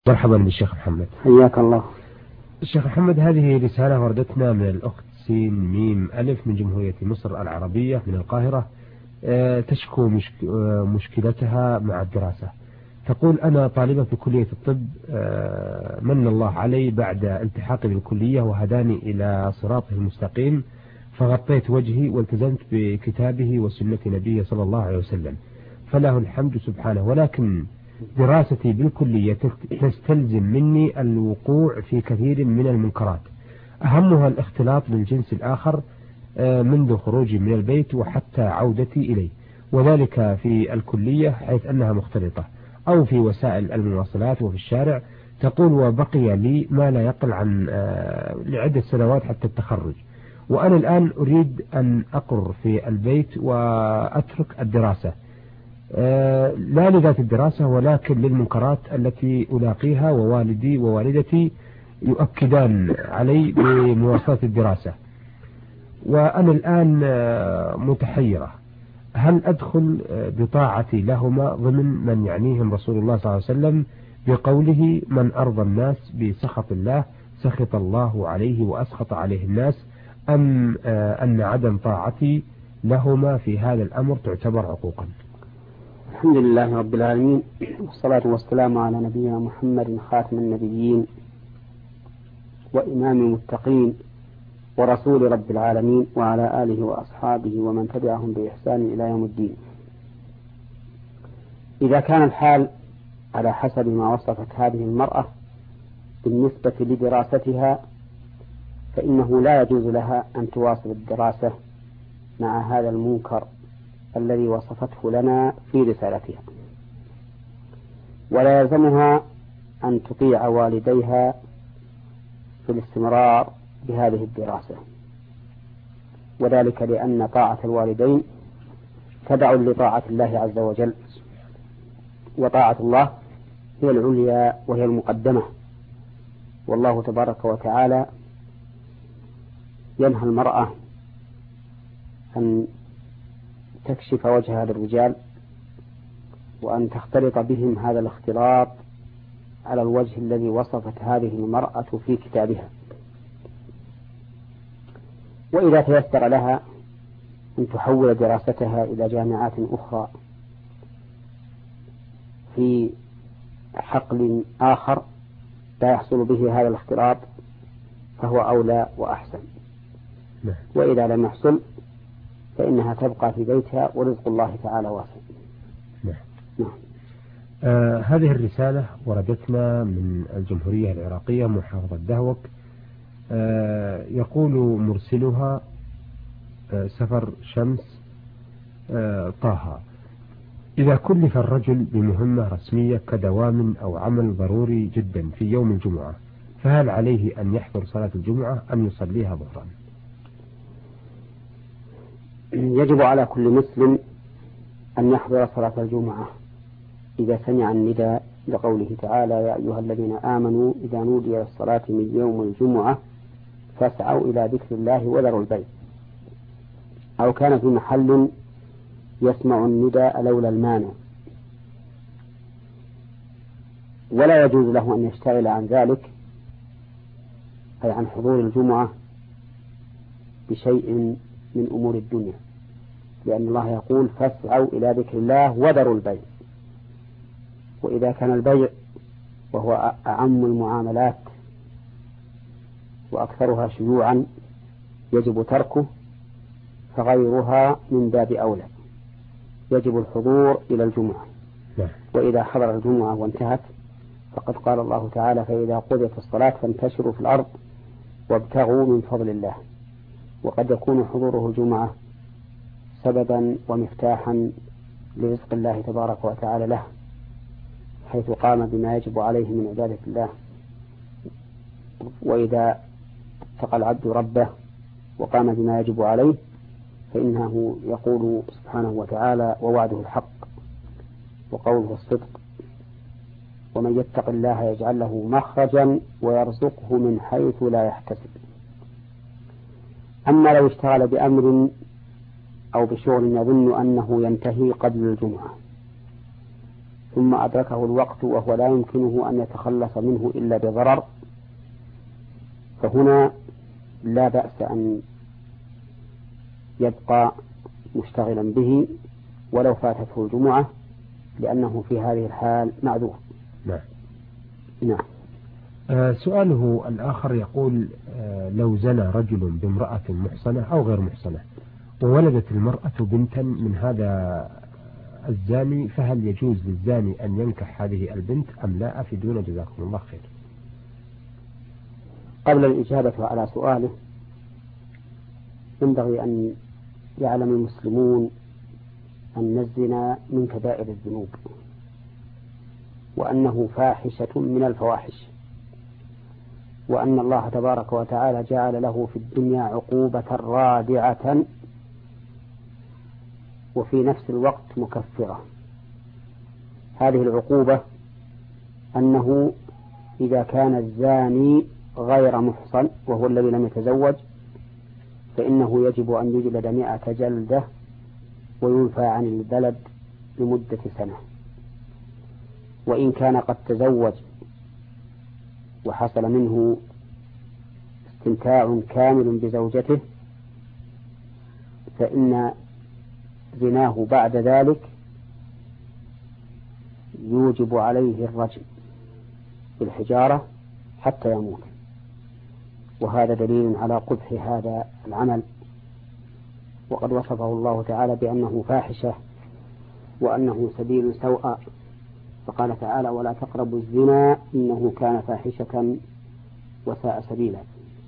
مرحبا بالشيخ محمد. حياك الله. الشيخ محمد، هذه رسالة وردتنا من الأخت سين ميم ألف من جمهورية مصر العربية من القاهرة. تشكو مشكلتها مع الدراسة. تقول: أنا طالبة في كلية الطب، من الله علي بعد التحاقي بالكلية وهداني إلى صراطه المستقيم، فغطيت وجهي والتزمت بكتابه وسنة نبيه صلى الله عليه وسلم، فله الحمد سبحانه. ولكن دراستي بالكلية تستلزم مني الوقوع في كثير من المنكرات، أهمها الاختلاط بالجنس الآخر منذ خروجي من البيت وحتى عودتي إليه، وذلك في الكلية حيث أنها مختلطة، أو في وسائل المواصلات وفي الشارع. تقول: وبقي لي ما لا يقل عن لعدة سنوات حتى التخرج، وأنا الآن أريد أن أقر في البيت وأترك الدراسة، لا لذات الدراسة ولكن للمنكرات التي ألاقيها، ووالدي ووالدتي يؤكدان علي بمواصلة الدراسة، وأنا الآن متحيرة. هل أدخل بطاعتي لهما ضمن من يعنيهم رسول الله صلى الله عليه وسلم بقوله: من أرضى الناس بسخط الله سخط الله عليه وأسخط عليه الناس، أم أن عدم طاعتي لهما في هذا الأمر تعتبر عقوقا؟ الحمد لله رب العالمين، والصلاة والسلام على نبينا محمد خاتم النبيين وإمام المتقين ورسول رب العالمين، وعلى آله وأصحابه ومن تبعهم بإحسان إلى يوم الدين. إذا كان الحال على حسب ما وصفت هذه المرأة بالنسبة لدراستها، فإنه لا يجوز لها أن تواصل الدراسة مع هذا المنكر الذي وصفته لنا في رسالتها، ولا يلزمها أن تطيع والديها في الاستمرار بهذه الدراسة، وذلك لأن طاعة الوالدين تبع لطاعة الله عز وجل، وطاعة الله هي العليا وهي المقدمة. والله تبارك وتعالى ينهى المرأة أن تكشف وجهها للرجال وأن تختلط بهم هذا الاختلاط على الوجه الذي وصفت هذه المرأة في كتابها. وإذا تيسر لها أن تحول دراستها إلى جامعات أخرى في حقل آخر لا يحصل به هذا الاختلاط فهو أولى وأحسن. وإذا لم يحصل فإنها تبقى في بيتها ورزق الله تعالى واسع. نعم. هذه الرسالة وردتنا من الجمهورية العراقية محافظة دهوك. يقول مرسلها سفر شمس طه: إذا كلف الرجل بمهمة رسمية كدوام أو عمل ضروري جدا في يوم الجمعة، فهل عليه أن يحضر صلاة الجمعة أم يصليها ظهرا؟ يجب على كل مسلم أن يحضر صلاة الجمعة إذا سمع النداء لقوله تعالى: يا أيها الذين آمنوا إذا نودي للصلاة من يوم الجمعة فاسعوا إلى ذكر الله وذروا البيع، أو كان في محل يسمع النداء لولا المانع. ولا يجوز له أن يشتغل عن ذلك، أي عن حضور الجمعة، بشيء من أمور الدنيا، لأن الله يقول: فاسعوا إلى ذكر الله وذروا البيع. وإذا كان البيع وهو أعم المعاملات وأكثرها شيوعا يجب تركه، فغيرها من باب أولى. يجب الحضور إلى الجمعة، وإذا حضر الجمعة وانتهت فقد قال الله تعالى: فإذا قضيت الصلاة فانتشروا في الأرض وابتغوا من فضل الله. وقد يكون حضوره الجمعة سببا ومفتاحا لرزق الله تبارك وتعالى له، حيث قام بما يجب عليه من عبادة الله. وإذا اتقى العبد ربه وقام بما يجب عليه فإنه يقول سبحانه وتعالى: ووعده الحق وقوله الصدق، ومن يتق الله يجعل له مخرجا ويرزقه من حيث لا يحتسب. أما لو اشتغل بأمر أو بشغل يظن أنه ينتهي قبل الجمعة ثم أدركه الوقت وهو لا يمكنه أن يتخلص منه إلا بضرر، فهنا لا بأس أن يبقى مشتغلا به ولو فاتته الجمعة، لأنه في هذه الحال معذور. نعم. نعم. سؤاله الآخر يقول لو زنى رجل بامرأة محصنة أو غير محصنة وولدت المرأة بنتا من هذا الزاني، فهل يجوز للزاني أن ينكح هذه البنت أم لا؟ أفيدونا جزاكم الله خير. قبل الإجابة على سؤاله ينبغي أن يعلم المسلمون أن الزنا من كبائر الذنوب، وأنه فاحشة من الفواحش، وأن الله تبارك وتعالى جعل له في الدنيا عقوبة رادعة وفي نفس الوقت مكفرة. هذه العقوبة أنه إذا كان الزاني غير محصن وهو الذي لم يتزوج فإنه يجب أن يجلد 100 جلدة وينفى عن البلد لمدة سنة. وإن كان قد تزوج وحصل منه استمتاع كامل بزوجته فإن زناه بعد ذلك يوجب عليه الرجم بالحجارة حتى يموت، وهذا دليل على قبح هذا العمل، وقد وصفه الله تعالى بأنه فاحشة وأنه سبيل سوء، فقال تعالى ولا تقربوا الزنا إنه كان فاحشة وساء سبيلا.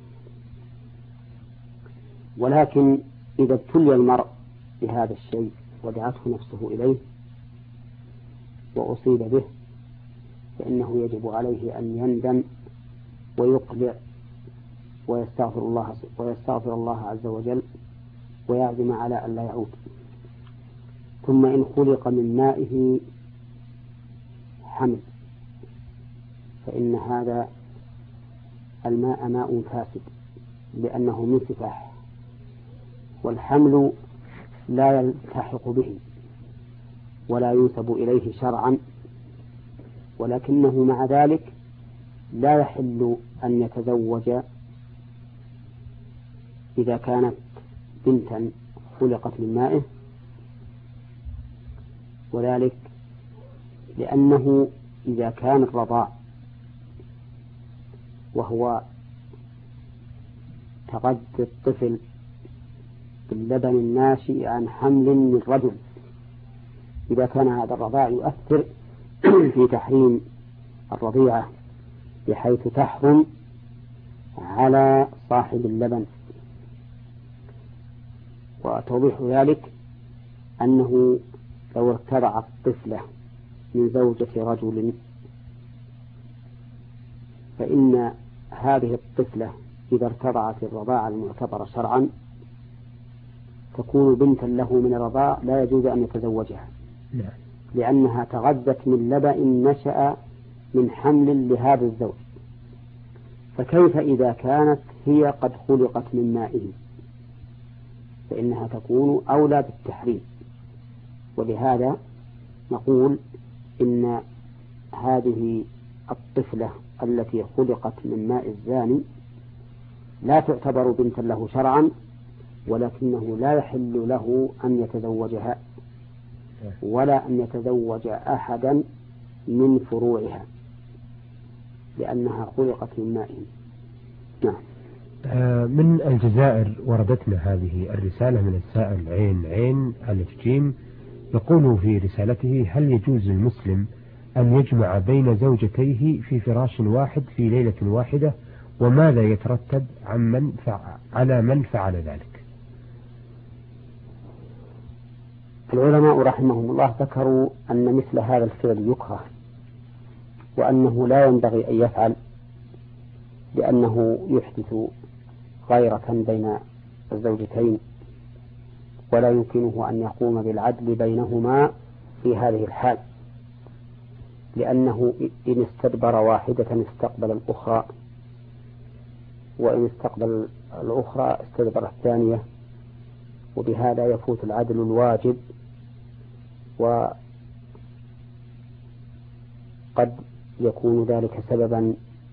ولكن إذا ابتلي المرء بهذا الشيء ودعته نفسه إليه وأصيب به فإنه يجب عليه أن يندم ويقلع ويستغفر الله عز وجل ويعزم على أن لا يعود. ثم إن خلق من مائه حمل فإن هذا الماء ماء فاسد لأنه من سفاح، والحمل لا يلتحق به ولا ينسب إليه شرعا، ولكنه مع ذلك لا يحل أن يتزوج إذا كانت بنتا خلقت من مائه، وذلك لأنه إذا كان الرضاع وهو تغذي الطفل باللبن الناشئ عن حمل من رجل، إذا كان هذا الرضاع يؤثر في تحريم الرضيعة بحيث تحرم على صاحب اللبن. وتوضيح ذلك أنه لو ارتضع الطفلة من زوجة رجل فإن هذه الطفلة إذا ارتضعت الرضاعة المعتبرة شرعا تكون بنتا له من الرضاع لا يجوز أن يتزوجها، لأنها تغذت من لبن نشأ من حمل لهذا الزوج، فكيف إذا كانت هي قد خلقت من مائه فإنها تكون أولى بالتحريم. ولهذا نقول إن هذه الطفلة التي خلقت من ماء الزاني لا تعتبر بنتا له شرعا، ولكنه لا يحل له أن يتزوجها ولا أن يتزوج أحدا من فروعها لأنها خلقت من ماء. نعم. من الجزائر وردتنا هذه الرسالة من السائل عين ألف جيم، يقول في رسالته: هل يجوز للمسلم أن يجمع بين زوجتيه في فراش واحد في ليلة واحدة، وماذا يترتب على من فعل ذلك؟ العلماء رحمهم الله ذكروا أن مثل هذا الفعل يكره، وأنه لا ينبغي أن يفعل لأنه يحدث غيرة بين الزوجتين، ولا يمكنه أن يقوم بالعدل بينهما في هذه الحال، لأنه إن استدبر واحدة استقبل الأخرى، وإن استقبل الأخرى استدبر الثانية، وبهذا يفوت العدل الواجب قد يكون ذلك سببا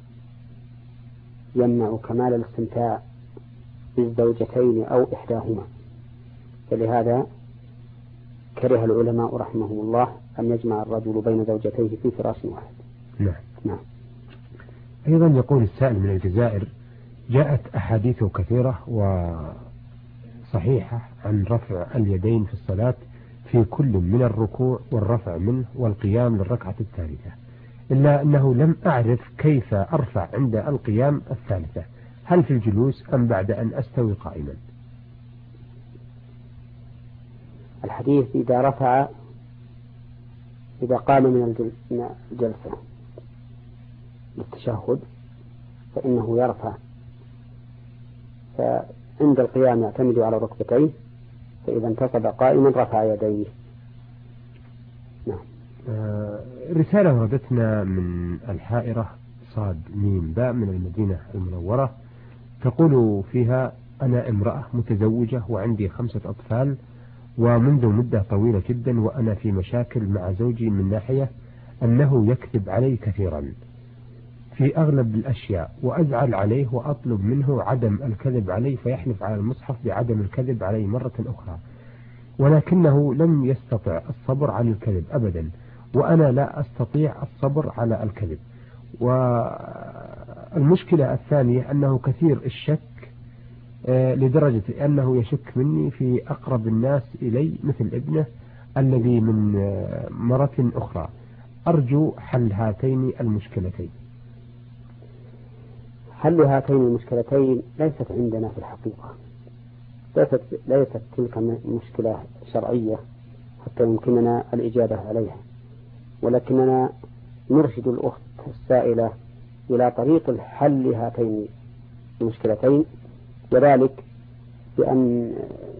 يمنع كمال الاستمتاع بالزوجتين أو إحداهما، فلهذا كره العلماء رحمهم الله أن يجمع الرجل بين زوجتيه في فراش واحد. نعم. أيضا يقول السائل من الجزائر: جاءت أحاديث كثيرة وصحيحة عن رفع اليدين في الصلاة في كل من الركوع والرفع منه والقيام للركعة الثالثة، إلا أنه لم أعرف كيف أرفع عند القيام الثالثة، هل في الجلوس أم بعد أن أستوي قائما؟ الحديث إذا قام من الجلسة للتشهد فإنه يرفع، فعند القيام يعتمد على ركبتيه، فإذا انتصب قائما رفع يديه. نعم. رسالة وردتنا من الحائرة صاد ميم باء من المدينة المنورة، تقول فيها: أنا امرأة متزوجة وعندي 5 أطفال، ومنذ مدة طويلة جدا وأنا في مشاكل مع زوجي من ناحية أنه يكذب علي كثيرا في أغلب الأشياء، وأزعل عليه وأطلب منه عدم الكذب علي، فيحلف على المصحف بعدم الكذب علي مرة أخرى، ولكنه لم يستطع الصبر عن الكذب أبدا، وأنا لا أستطيع الصبر على الكذب. والمشكلة الثانية أنه كثير الشك لدرجة أنه يشك مني في أقرب الناس إلي مثل ابنه الذي من مرة أخرى. أرجو حل هاتين المشكلتين. حل هاتين المشكلتين ليست عندنا في الحقيقة، ليست تلك مشكلة شرعية حتى يمكننا الإجابة عليها، ولكننا نرشد الأخت السائلة إلى طريق الحل هاتين المشكلتين، وذلك بأن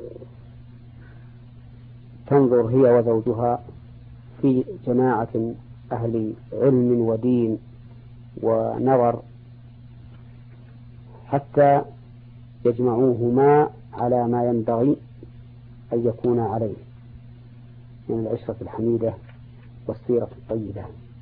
تنظر هي وزوجها في جماعة أهل علم ودين ونظر حتى يجمعوهما على ما ينبغي أن يكون عليه من العشرة الحميدة والسيرة الطيبة.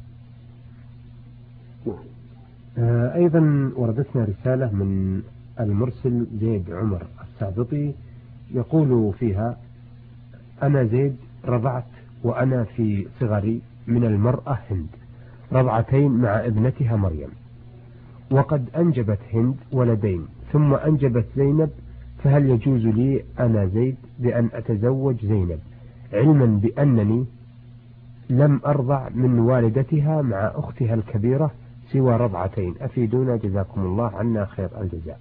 نعم. أيضا وردتنا رسالة من المرسل زيد عمر السابطي، يقول فيها: أنا زيد رضعت وأنا في صغري من المرأة هند 2 مع ابنتها مريم، وقد أنجبت هند ولدين ثم أنجبت زينب، فهل يجوز لي أنا زيد بأن أتزوج زينب، علما بأنني لم أرضع من والدتها مع أختها الكبيرة سوى 2؟ أفيدونا جزاكم الله عنا خير الجزاء.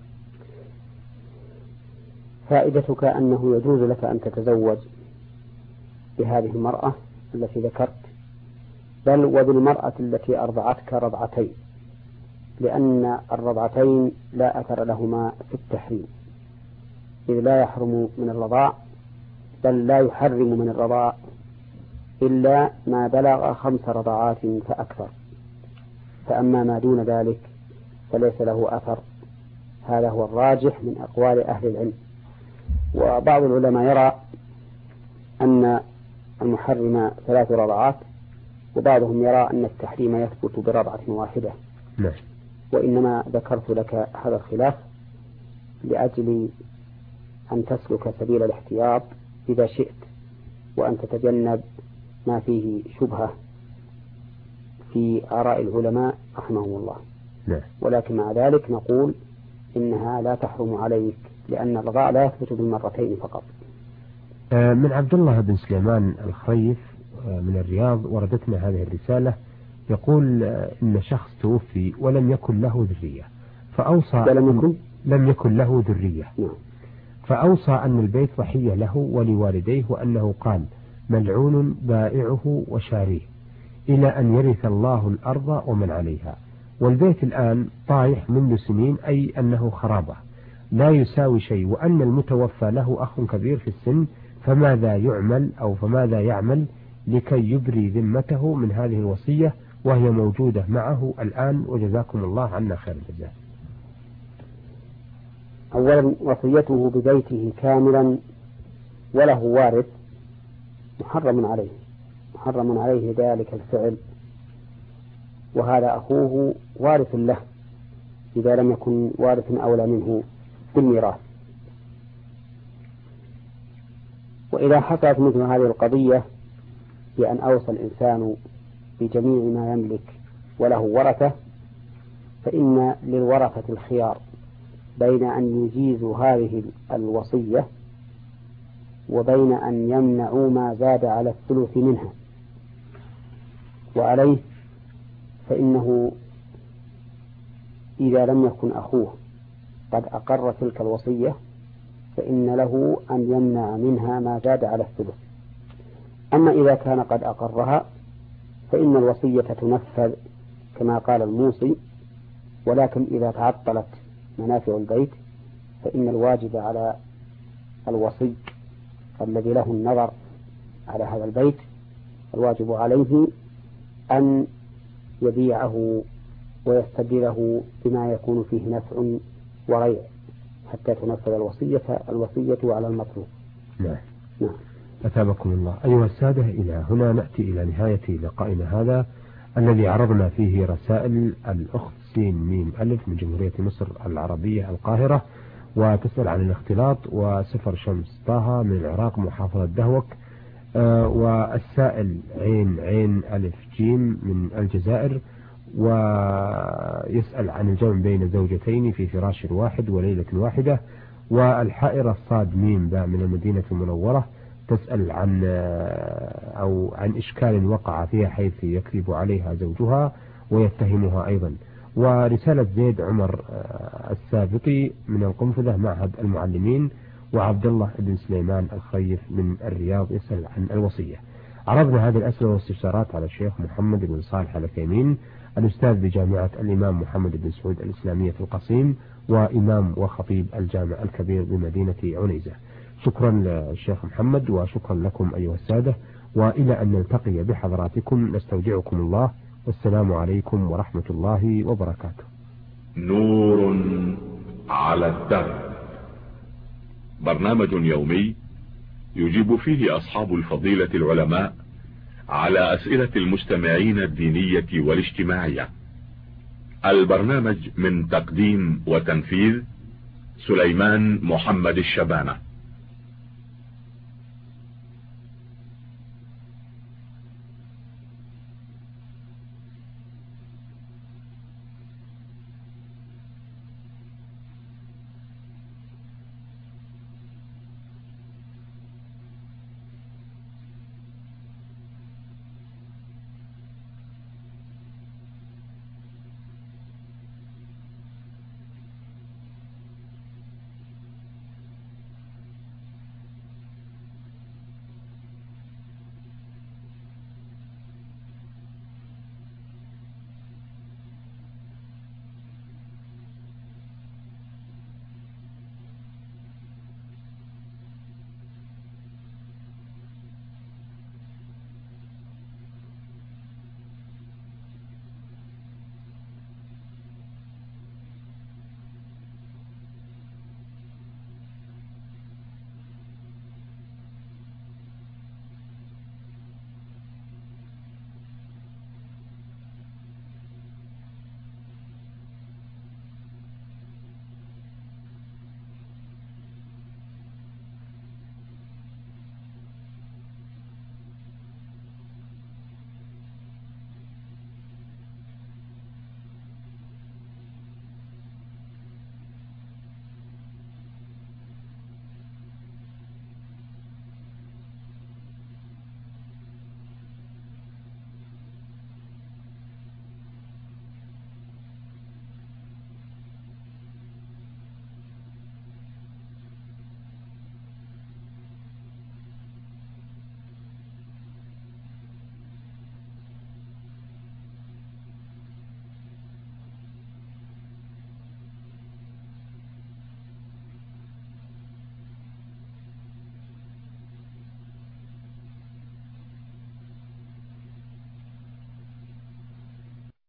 فائدتك أنه يجوز لك أن تتزوج بهذه المرأة التي ذكرت، بل وبالمرأة التي أرضعتك 2، لأن 2 لا أثر لهما في التحريم، إذ لا يحرم من الرضاع، بل لا يحرم من الرضاع إلا ما بلغ 5 رضعات فأكثر، فأما ما دون ذلك فليس له أثر. هذا هو الراجح من أقوال أهل العلم. وبعض العلماء يرى أن المحرم 3 رضعات، وبعضهم يرى أن التحريم يثبت برضعة واحدة. نعم. وإنما ذكرت لك هذا الخلاف لأجل أن تسلك سبيل الاحتياط إذا شئت، وأن تتجنب ما فيه شبهة في آراء العلماء رحمهم الله. نعم. ولكن مع ذلك نقول إنها لا تحرم عليك، لأن الرضاع لا يثبت بالمرتين فقط. من عبد الله بن سليمان الخريف من الرياض وردتنا هذه الرسالة، يقول إن شخص توفي ولم يكن له ذرية، فأوصى لم يكن له ذرية، فأوصى أن البيت ضحية له ولوالديه، وأنه قال: ملعون بائعه وشاريه إلى أن يرث الله الأرض ومن عليها، والبيت الآن طايح منذ سنين، أي أنه خرابة لا يساوي شيء، وأن المتوفى له أخ كبير في السن، فماذا يعمل لكي يبري ذمته من هذه الوصية وهي موجودة معه الآن، وجزاكم الله عنا خير الجزاء. أولا، وصيته ببيته كاملا وله وارث محرم عليه ذلك الفعل، وهذا أخوه وارث له إذا لم يكن وارث أولى منه بالميراث. وإذا حصلت مثل هذه القضية بأن أوصى الإنسان بجميع ما يملك وله ورثة، فإن للورثة الخيار بين أن يجيزوا هذه الوصية وبين أن يمنعوا ما زاد على الثلث منها. وعليه فإنه إذا لم يكن أخوه قد أقر تلك الوصية فإن له أن يمنع منها ما زاد على الثلث. أما إذا كان قد أقرها فإن الوصية تنفذ كما قال الموصي، ولكن إذا تعطلت منافع البيت فإن الواجب على الوصي الذي له النظر على هذا البيت الواجب عليه أن يبيعه ويستبدله بما يكون فيه نفع وريع حتى تنفذ الوصية على المطلوب. نعم. أثابكم الله. أيها السادة، إلى هنا نأتي إلى نهاية لقائنا هذا الذي عرضنا فيه رسائل الأخت سين ميم ألف من جمهورية مصر العربية القاهرة، وتسأل عن الاختلاط، وسفر شمس طه من العراق محافظة دهوك، والسائل عين عين ألف جيم من الجزائر، ويسأل عن الجمع بين زوجتين في فراش واحد وليلة واحدة، والحائرة الصاد ميم باء من المدينة المنورة تسأل عن إشكال وقع فيها حيث يكذب عليها زوجها ويتهمها أيضا. ورسالة زيد عمر السابقي من القنفذة معهد المعلمين، وعبد الله بن سليمان الخيف من الرياض يسأل عن الوصية. عرضنا هذه الأسئلة والاستفسارات على الشيخ محمد بن صالح العثيمين الأستاذ بجامعة الإمام محمد بن سعود الإسلامية في القصيم، وإمام وخطيب الجامع الكبير بمدينة عنيزة. شكرا للشيخ محمد، وشكرا لكم أيها السادة، وإلى أن نلتقي بحضراتكم نستودعكم الله، والسلام عليكم ورحمة الله وبركاته. نور على الدرب، برنامج يومي يجيب فيه أصحاب الفضيلة العلماء على أسئلة المستمعين الدينية والاجتماعية. البرنامج من تقديم وتنفيذ سليمان محمد الشبانة.